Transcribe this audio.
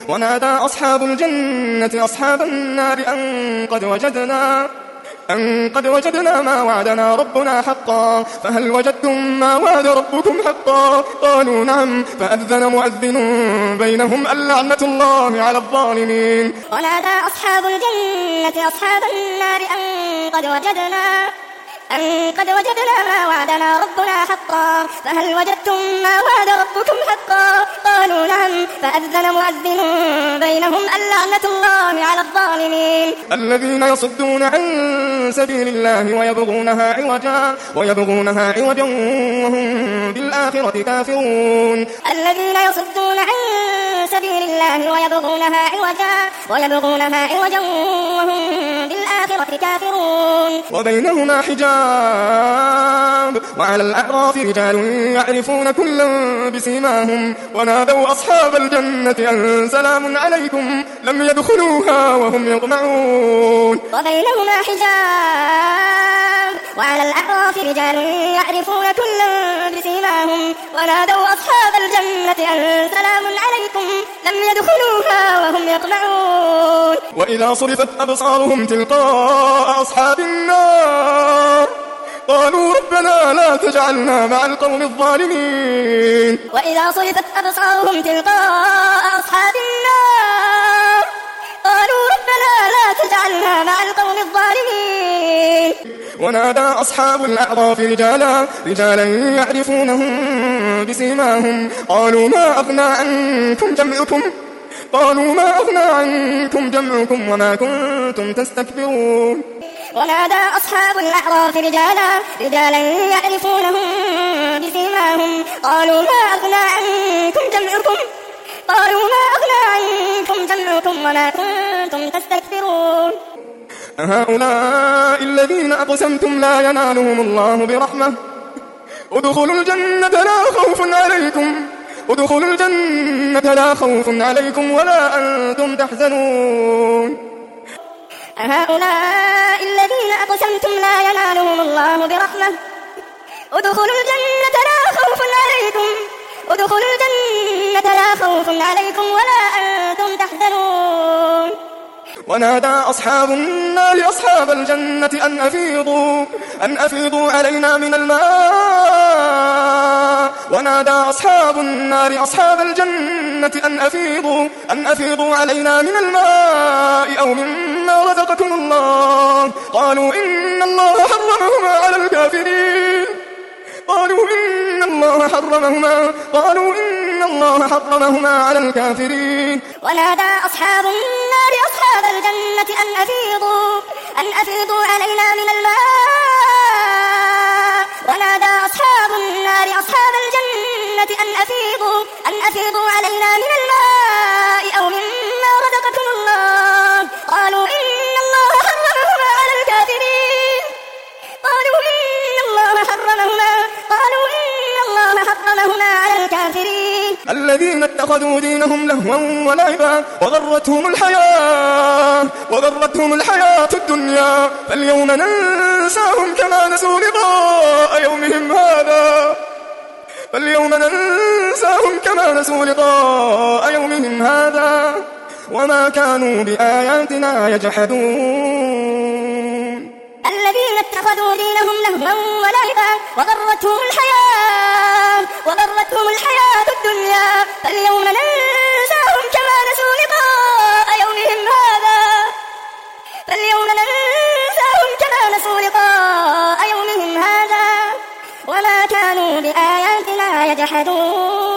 ونادى أصحاب الجنة أصحاب النار أن قد وجدنا ما وعدنا ربنا حقا فهل وجدتم ما وعد ربكم حقا قالوا نعم فأذن مؤذن بينهم اللعنة الله على الظالمين. ونادى أصحاب الجنة أصحاب النار أن قد وجدنا ما وعدنا ربنا حقا فهل وجدتم ما وعد ربكم حقا قالوا نعم فأذن مؤذن بينهم اللعنة الله على الظالمين. الذين يصدون عن سبيل الله ويبغونها عوجا وهم بالآخرة كافرون. الذين يصدون عن سبيل الله ويبغونها عوجا وهم بالآخرة كافرون. وبينهما حجاب وعلى الأعراف رجال يعرفون كلا بسيماهم ونادوا أصحاب الجنة أن سلام عليكم لم يدخلوها وهم يطمعون. وبينهما حجاب وعلى الأعراف رجال يعرفون كلا بسيماهم ونادوا أصحاب الجنة أن سلام عليكم لم يدخلوها وهم يطمعون. وإذا صرفت أبصارهم تلقاء أصحاب النار قالوا ربنا لا تجعلنا مع القوم الظالمين. وإذا صرفت أبصارهم تلقاء أصحاب النار قالوا ربنا لا تجعلنا مع القوم الظالمين. ونادى أصحاب الأعراف رجالا يعرفونهم بسيماهم قالوا ما أغنى عنكم جمعكم وما كنتم تستكبرون. ونادى أصحاب الأعراف رجالا يعرفونهم بسيماهم قالوا ما أغنى عنكم جمعكم وما كنتم تستكبرون. هؤلاء الذين أقسمتم لا ينالهم الله برحمة ادخلوا الجنة لا خوف عليكم ولا أنتم تحزنون. هؤلاء الذين أقسمتم لا ينالهم الله برحمة ادخلوا الجنة لا خوف عليكم ولا أنتم تحزنون. ونادى أصحاب النار أصحاب الجنة أن أفيضوا علينا من الماء ونادى أصحاب النار أصحاب الجنة أن أفيضوا علينا من الماء أو مما رزقكم الله قالوا إن الله حرمهما على الكافرين. ونادى أصحاب النار أصحاب الجنة أن أفيضوا علينا من الماء ونادى أصحاب النار أصحاب الجنة أن أفيضوا علينا من الماء أو مما رزقكم الله قالوا إن الله حرمهما على الكافرين. الذين اتخذوا دينهم لهوا ولعبا وغرتهم الحياة الدنيا فاليوم ننساهم كما نسوا لقاء يومهم هذا وما كانوا بآياتنا يجحدون. الذين اتخذوا دينهم لهوا ولعبا وغرتهم الحياة الدنيا فاليوم ننساهم كما نسوا لقاء يومهم هذا وما كانوا بآياتنا يجحدون.